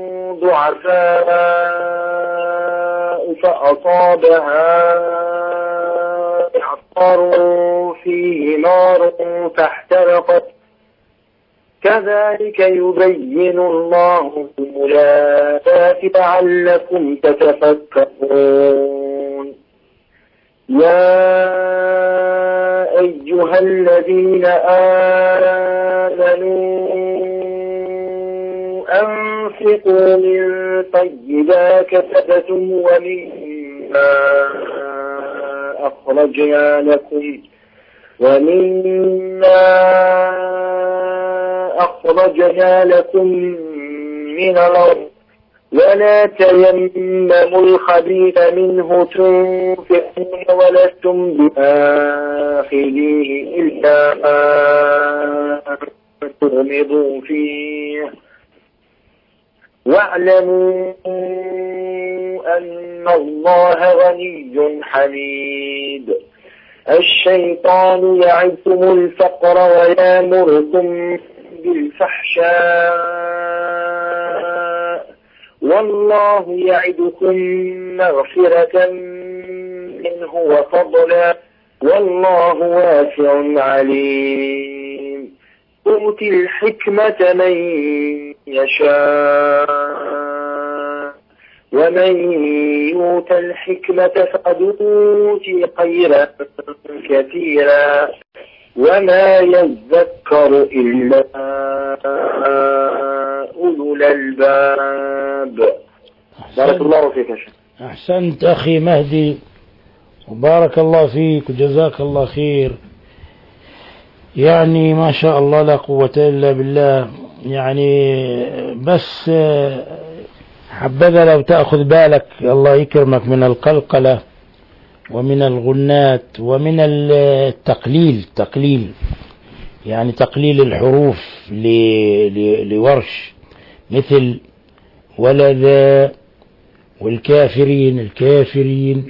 ضعفاء فأصابها إعصار فيه نار فاحترقت كذلك يبين الله الآيات لعلكم تتفكرون. يا أيها الذين آمنوا أنفقوا من طيبات كسبتم ومما أخرجنا لكم ومما أخرجنا لكم من الأرض ولا تيمموا الخبيث منه تنفقون ولستم بآخذيه إلا أن تغمضوا فيه واعلموا أن الله غني حميد. الشيطان يعدكم الفقر ويأمركم بالفحشاء والله يعدكم مغفرة منه وفضلا والله واسع عليم. أوتي الحكمة من يشاء ومن يؤت الحكمة فقد أوتي خيرا كثيرا وما يذكر إلا أولو الألباب. بارك الله فيك يا شيخ. أحسنت أخي مهدي وبارك الله فيك وجزاك الله خير. يعني ما شاء الله لا قوة إلا بالله. يعني بس حبذا لو تأخذ بالك الله يكرمك من القلقلة ومن الغنات ومن التقليل تقليل يعني تقليل الحروف لورش مثل ولذا والكافرين الكافرين.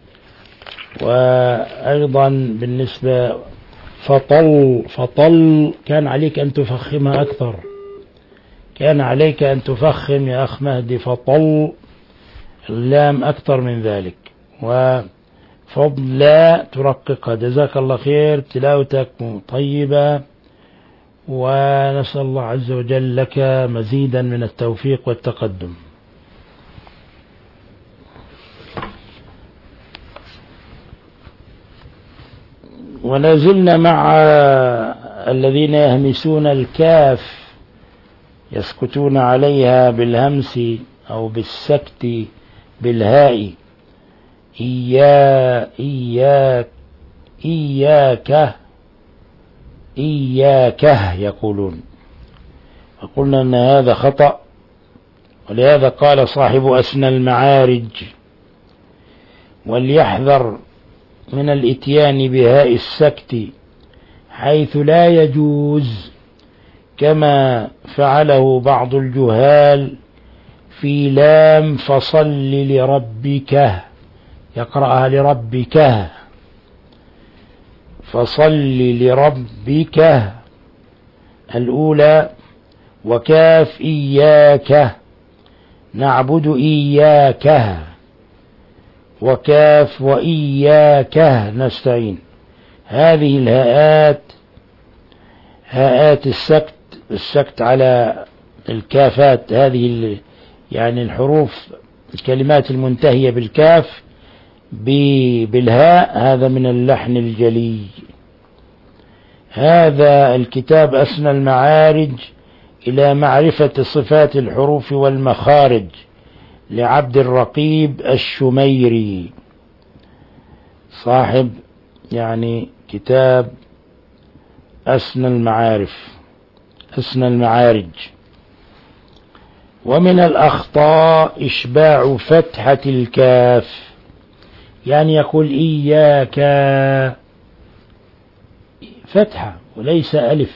وأيضا بالنسبة فطل فطل كان عليك أن تفخمها أكثر كان عليك أن تفخم يا أخ مهدي فطل اللام أكثر من ذلك وفضل لا ترققها. جزاك الله خير تلاوتك طيبة ونسأل الله عز وجل لك مزيدا من التوفيق والتقدم. ونزلنا مع الذين يهمسون الكاف يسكتون عليها بالهمس أو بالسكت بالهاء. إيا إياك إياك إياك يقولون. وقلنا أن هذا خطأ ولهذا قال صاحب أسنى المعارج وليحذر من الاتيان بهاء السكت حيث لا يجوز كما فعله بعض الجهال في لام فصل لربك يقرأها لربك فصل لربك الأولى وكاف إياك نعبد إياك وكاف وإياك نستعين. هذه الهاءات هاءات السكت السكت على الكافات هذه يعني الحروف الكلمات المنتهية بالكاف بالهاء، هذا من اللحن الجلي. هذا الكتاب أسنى المعارج إلى معرفة صفات الحروف والمخارج لعبد الرقيب الشميري، صاحب يعني كتاب أسنى المعارف أسنى المعارج. ومن الأخطاء إشباع فتحة الكاف، يعني يقول إياك فتحة وليس ألف،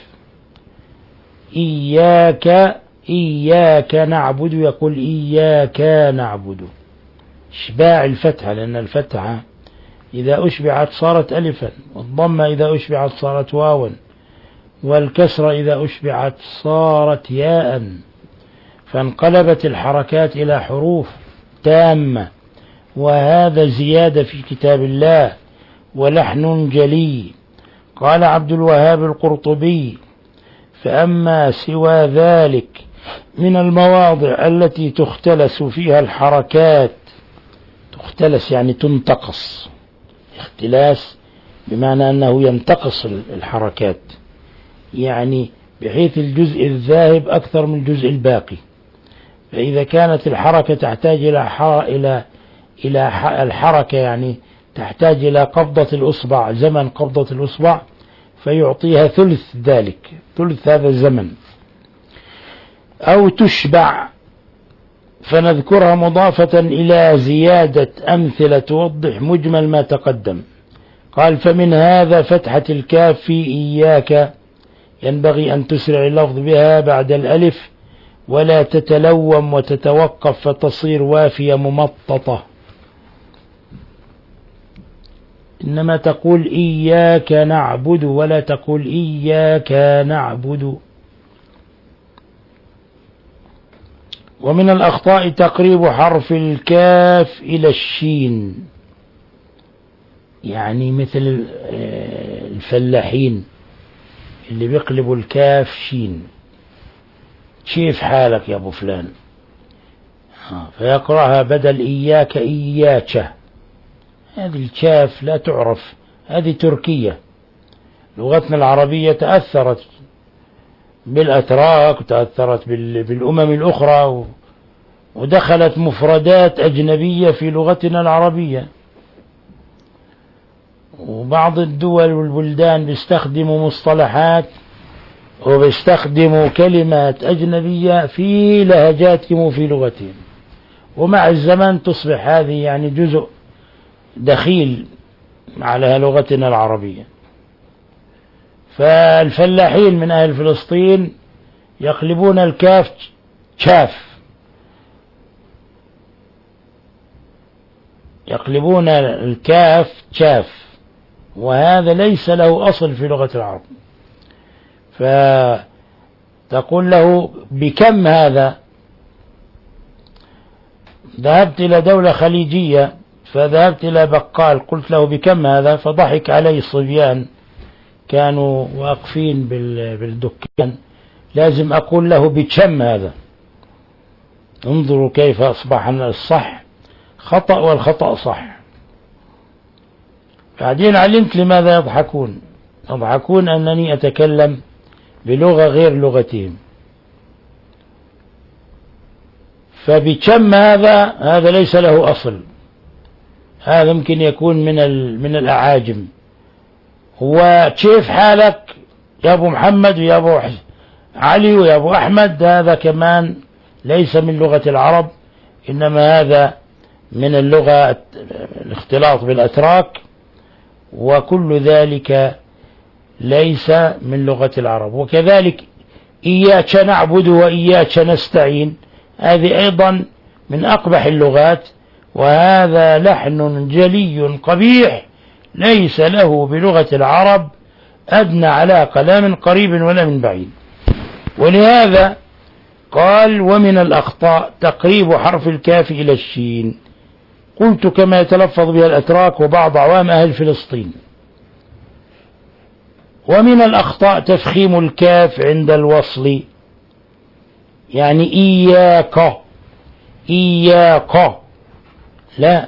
إياك إياك نعبد يقول إياك نعبد، إشباع الفتحة، لأن الفتحة إذا أشبعت صارت ألفا، والضمة إذا أشبعت صارت واوا، والكسرة إذا أشبعت صارت ياء، فانقلبت الحركات إلى حروف تامة، وهذا زيادة في كتاب الله ولحن جلي. قال عبد الوهاب القرطبي: فأما سوى ذلك من المواضع التي تختلس فيها الحركات، تختلس يعني تنتقص، اختلاس بمعنى أنه ينتقص الحركات، يعني بحيث الجزء الذاهب أكثر من الجزء الباقي، فإذا كانت الحركة تحتاج إلى إلى إلى الحركة يعني تحتاج إلى قبضة الأصبع، زمن قبضة الأصبع، فيعطيها ثلث ذلك، ثلث هذا الزمن. أو تشبع فنذكرها مضافة إلى زيادة أمثلة توضح مجمل ما تقدم. قال: فمن هذا فتحة الكاف في إياك، ينبغي أن تسرع اللفظ بها بعد الألف ولا تتلوم وتتوقف فتصير وافية ممططة، إنما تقول إياك نعبد ولا تقول إياك نعبد. ومن الأخطاء تقريب حرف الكاف إلى الشين، يعني مثل الفلاحين اللي بيقلبوا الكاف شين، كيف حالك يا أبو فلان، فيقرأها بدل إياك إياك. هذه الكاف لا تعرف، هذه تركية. لغتنا العربية تأثرت بالأتراك وتأثرت بالأمم الأخرى، ودخلت مفردات أجنبية في لغتنا العربية، وبعض الدول والبلدان بيستخدموا مصطلحات وبيستخدموا كلمات أجنبية في لهجاتهم وفي لغتهم، ومع الزمن تصبح هذه يعني جزء دخيل على لغتنا العربية. فالفلاحين من أهل فلسطين يقلبون الكاف شاف، يقلبون الكاف شاف، وهذا ليس له أصل في لغة العرب. فتقول له: بكم هذا؟ ذهبت إلى دولة خليجية فذهبت إلى بقال قلت له: بكم هذا؟ فضحك علي الصبيان كانوا واقفين بالدكان، لازم أقول له: بكم هذا؟ انظروا كيف أصبح الصح خطأ والخطأ صح. بعدين علمت لماذا يضحكون، يضحكون أنني أتكلم بلغة غير لغتهم. فبكم هذا هذا ليس له أصل، هذا ممكن يكون من من الأعاجم. هو كيف حالك يا أبو محمد ويا أبو علي ويا أبو أحمد، هذا كمان ليس من لغة العرب، إنما هذا من اللغة الاختلاط بالأتراك، وكل ذلك ليس من لغة العرب. وكذلك إياك نعبد وإياك نستعين، هذه أيضا من أقبح اللغات، وهذا لحن جلي قبيح ليس له بلغة العرب أدنى علاقة لا من قريب ولا من بعيد. ولهذا قال: ومن الأخطاء تقريب حرف الكاف إلى الشين، قلت كما يتلفظ بها الأتراك وبعض عوام أهل فلسطين. ومن الأخطاء تفخيم الكاف عند الوصل، يعني إياك، إياك، لا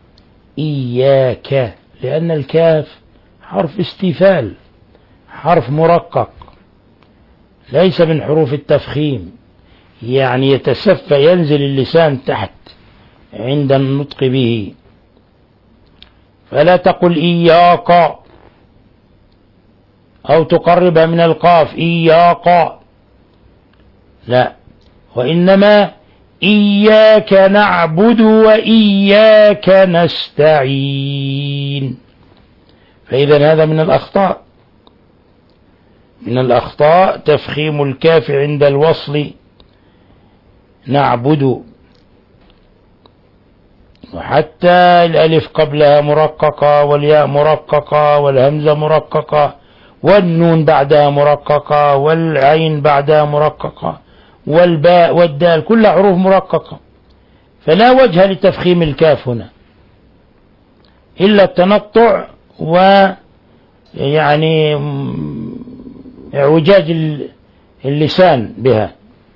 إياك، لأن الكاف حرف استفال، حرف مرقق ليس من حروف التفخيم، يعني يتسفى، ينزل اللسان تحت عند النطق به. فلا تقل إياك أو تقربها من القاف إياك، لا، وإنما إياك نعبد وإياك نستعين. فإذا هذا من الأخطاء، من الأخطاء تفخيم الكاف عند الوصل نعبد، وحتى الألف قبلها مرققة والياء مرققة والهمزة مرققة والنون بعدها مرققة والعين بعدها مرققة والباء والدال كلها حروف مرققة، فلا وجه لتفخيم الكاف هنا إلا التنطع ويعني اعوجاج اللسان بها.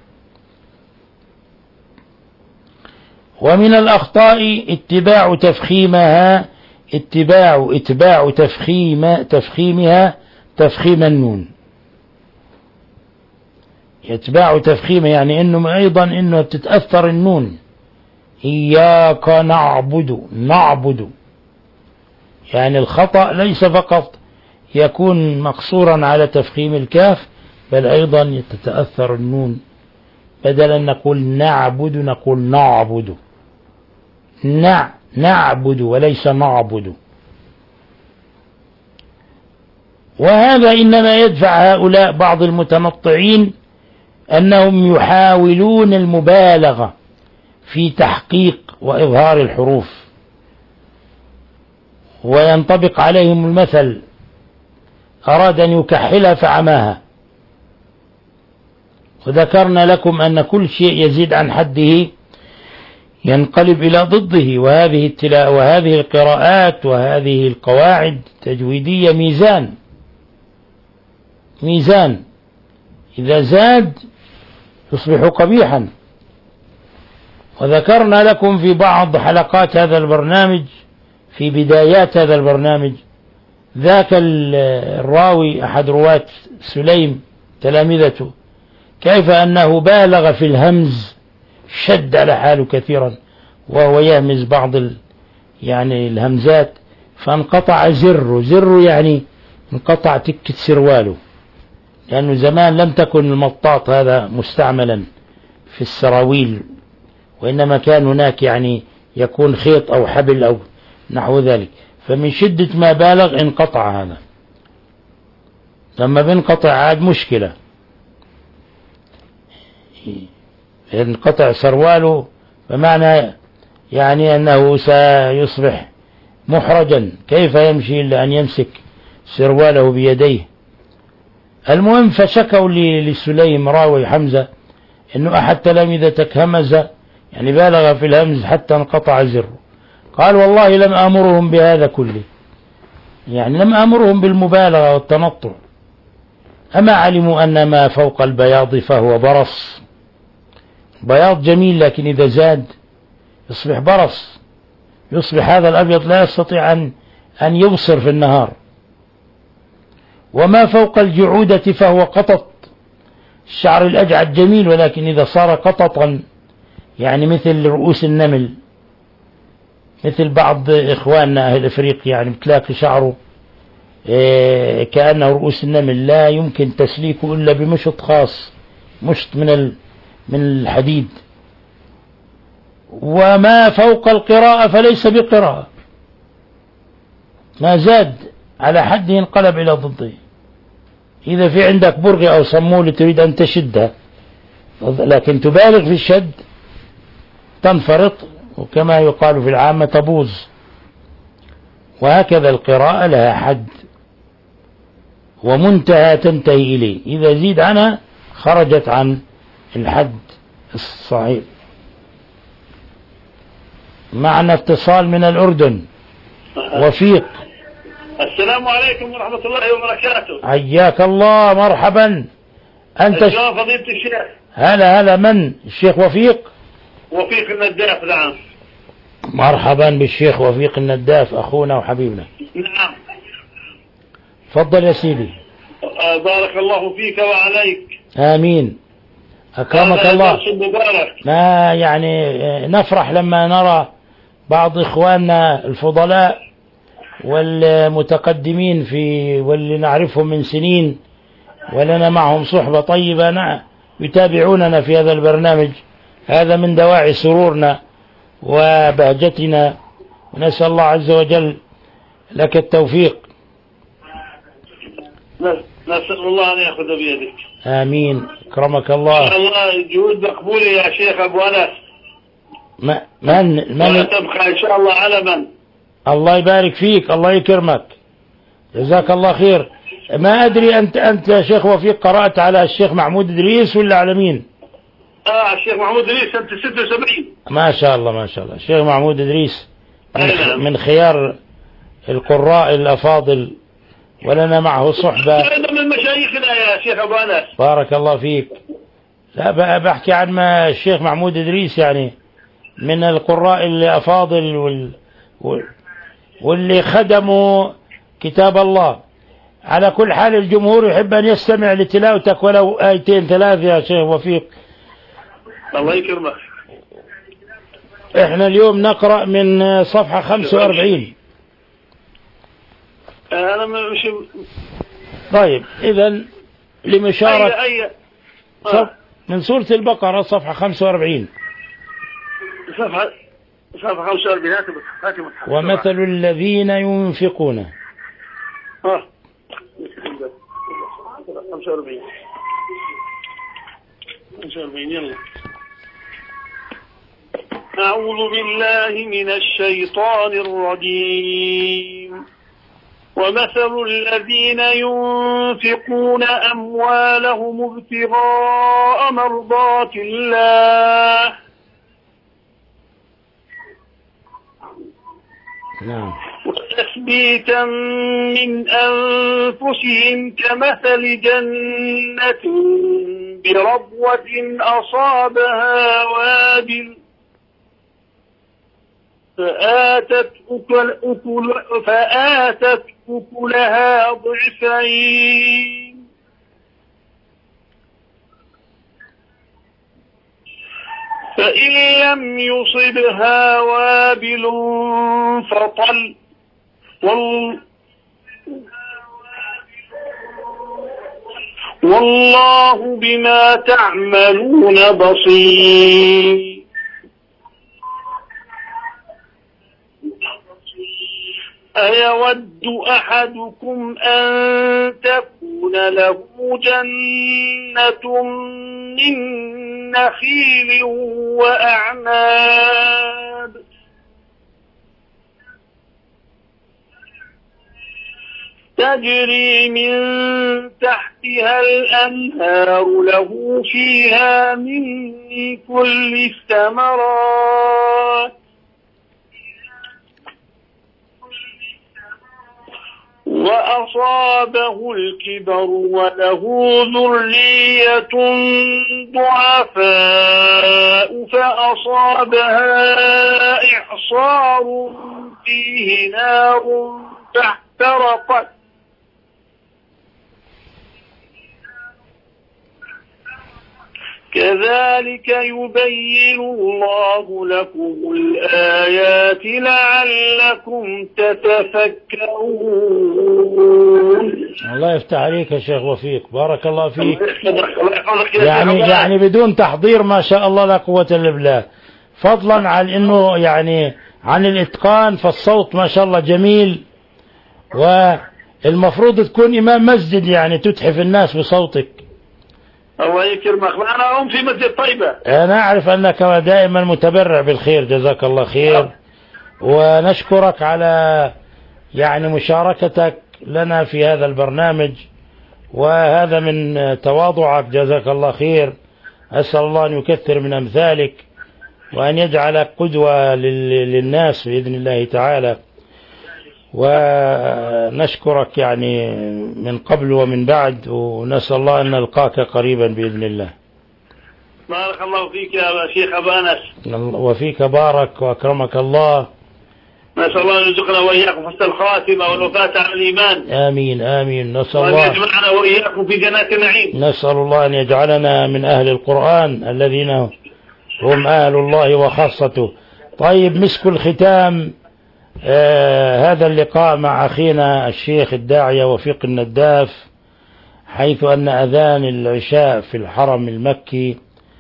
ومن الأخطاء اتباع تفخيمها، اتباع اتباع تفخيم تفخيمها تفخيم النون، يتباع تفخيمها يعني انه ايضا انه تتأثر النون، إياك نعبد نعبد، يعني الخطأ ليس فقط يكون مقصورا على تفخيم الكاف، بل أيضا تتأثر النون، بدلا نقول نعبد نقول نعبد، نع نعبد وليس نعبد. وهذا إنما يدفع هؤلاء بعض المتنطعين أنهم يحاولون المبالغة في تحقيق وإظهار الحروف، وينطبق عليهم المثل، أراد أن يكحلها فعماها. وذكرنا لكم أن كل شيء يزيد عن حده ينقلب إلى ضده، وهذه التلاوة وهذه القراءات وهذه القواعد التجويدية ميزان، ميزان إذا زاد يصبح قبيحا. وذكرنا لكم في بعض حلقات هذا البرنامج، في بدايات هذا البرنامج، ذاك الراوي أحد رواة سليم تلامذته كيف أنه بالغ في الهمز، شد على حاله كثيرا وهو يهمز بعض ال يعني الهمزات، فانقطع زر، زر يعني انقطع تكة سرواله، لأنه زمان لم تكن المطاط هذا مستعملا في السراويل، وإنما كان هناك يعني يكون خيط أو حبل أو نحو ذلك، فمن شدة ما بالغ انقطع هذا. لما بينقطع عاد مشكلة، انقطع سرواله بمعنى يعني أنه سيصبح محرجا، كيف يمشي إلا أن يمسك سرواله بيديه. المهم فشكوا لسليم راوي حمزة أنه أحد تلامذتك همز، يعني بالغ في الهمز حتى انقطع زره. قال والله لم أمرهم بهذا كله، يعني لم أمرهم بالمبالغة والتنطع، أما علموا أن ما فوق البياض فهو برص. بياض جميل لكن إذا زاد يصبح برص، يصبح هذا الأبيض لا يستطيع أن أن يبصر في النهار. وما فوق الجعودة فهو قطط، الشعر الأجعد جميل ولكن إذا صار قططا يعني مثل رؤوس النمل، مثل بعض إخواننا أهل أفريقيا يعني بتلاقي شعره إيه كأنه رؤوس النمل، لا يمكن تسليكه إلا بمشط خاص، مشط من من الحديد. وما فوق القراءة فليس بقراءة، ما زاد على حده انقلب إلى ضده. إذا في عندك برغي أو صمولة تريد أن تشدها لكن تبالغ في الشد تنفرط، وكما يقال في العامة تبوظ. وهكذا القراءة لها حد ومنتهى تنتهي إليه، إذا زيد عنها خرجت عن الحد الصحيح. معنا اتصال من الأردن. وفيق. السلام عليكم ورحمة الله وبركاته. حياك الله، مرحبا. أنت ش... فضيلة الشيخ. هلا هلا، من الشيخ وفيق؟ وفيق النداف. نعم. مرحبا بالشيخ وفيق النداف، أخونا وحبيبنا. نعم. تفضل يا سيدي. بارك الله فيك وعليك. آمين. أكرمك الله. ما يعني نفرح لما نرى بعض إخواننا الفضلاء والمتقدمين في واللي نعرفهم من سنين ولنا معهم صحبة طيبة يتابعوننا في هذا البرنامج. هذا من دواعي سرورنا وبهجتنا، ونسأل الله عز وجل لك التوفيق. نسأل الله أن يأخذ بيدك. آمين. أكرمك الله. إن شاء الله جهود مقبولة يا شيخ أبو أنس. من من من تبقى إن شاء الله على من. الله يبارك فيك، الله يكرمك، جزاك الله خير. ما أدري أنت أنت يا شيخ وفيق قرأت على الشيخ محمود إدريس ولا على مين؟ آه الشيخ محمود إدريس سنة ستة وسبعين. ما شاء الله ما شاء الله. الشيخ محمود إدريس من, من خيار القراء الأفاضل، ولنا معه صحبة. هذا من مشايخنا يا شيخ أبو أنس. بارك الله فيك. لا بحكي عن ما الشيخ محمود إدريس يعني من القراء الأفاضل وال... واللي خدموا كتاب الله. على كل حال الجمهور يحب أن يستمع لتلاوتك ولو آيتين ثلاثة يا شيخ وفيق. الله يكرمك. احنا اليوم نقرأ من صفحة خمسة وأربعين. أنا مش. طيب إذا لمشاركة أي أي صف... من سورة البقرة صفحة خمسة وأربعين. صفحة صفحة خمسة وأربعين. ومثل الذين ينفقون. آه. خمسة وأربعين. خمسة وأربعين يلا. أعوذ بالله من الشيطان الرجيم. ومثل الذين ينفقون أموالهم ابتغاء مرضات الله. نعم. وتثبيتا من أنفسهم كمثل جنة بربوة أصابها وابل فآتت أكل أكل فآتت أكلها ضعفين فإن لم يصبها وابل فطل والله بما تعملون بصير. أيود أحدكم أن تكون له جنة من نخيل وأعناب تجري من تحتها الأنهار له فيها من كل الثمرات وأصابه الكبر وله ذرية ضعفاء فأصابها إعصار فيه نار فاحترقت كذلك يبين الله لكم الآيات لعلكم تتفكرون. الله يفتح عليك يا شيخ وفيق، بارك الله فيك. يعني يعني بدون تحضير ما شاء الله لا قوة إلا بالله، فضلا عن انه يعني عن الاتقان، فالصوت ما شاء الله جميل، والمفروض تكون امام مسجد يعني تتحف الناس بصوتك. الله يكرمك. أنا أم في مسجد طيبة. أنا أعرف أنك دائما متبرع بالخير، جزاك الله خير، ونشكرك على يعني مشاركتك لنا في هذا البرنامج، وهذا من تواضعك، جزاك الله خير. أسأل الله أن يكثر من أمثالك وأن يجعلك قدوة للناس بإذن الله تعالى، ونشكرك يعني من قبل ومن بعد، ونسأل الله أن نلقاك قريبا بإذن الله. بارك الله فيك يا شيخ أبو أنس. وفيك بارك وأكرمك الله. نسأل الله أن يرزقنا وإياكم حسن الخاتمة والوفاة على الإيمان. آمين آمين. نسأل الله الله أن يجمعنا وإياكم في جنات النعيم. نسأل الله أن يجعلنا من أهل القرآن الذين هم أهل الله وخاصته. طيب، مسك الختام آه هذا اللقاء مع أخينا الشيخ الداعية وفيق النداف، حيث أن أذان العشاء في الحرم المكي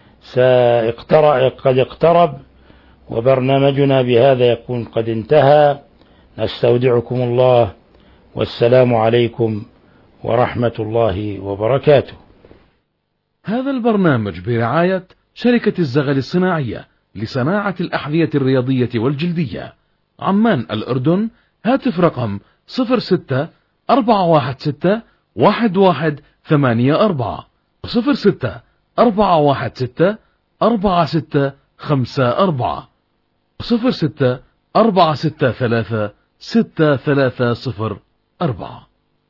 قد اقترب، وبرنامجنا بهذا يكون قد انتهى. نستودعكم الله، والسلام عليكم ورحمة الله وبركاته. هذا البرنامج برعاية شركة الزغل الصناعية لصناعة الأحذية الرياضية والجلدية، عمان الأردن. هاتف رقم صفر ستة أربعة واحد ستة واحد واحد ثمانية أربعة صفر ستة أربعة واحد ستة أربعة ستة خمسة أربعة صفر ستة أربعة ستة ثلاثة ستة ثلاثة صفر أربعة.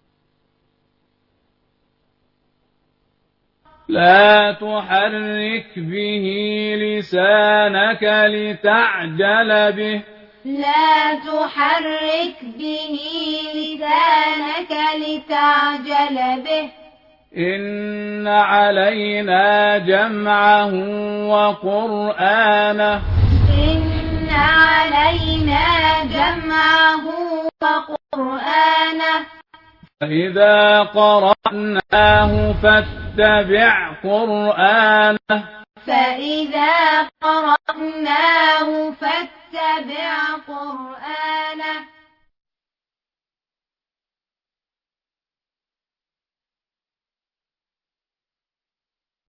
لا تحرك به لسانك لتعجل به. لا تحرك به لسانك لتعجل به. إن علينا جمعه وقرآنه. إن علينا جمعه وقرآنه. فإذا قرأناه فاتبع قرآنه. فإذا قرأناه فاتبع قرآنه.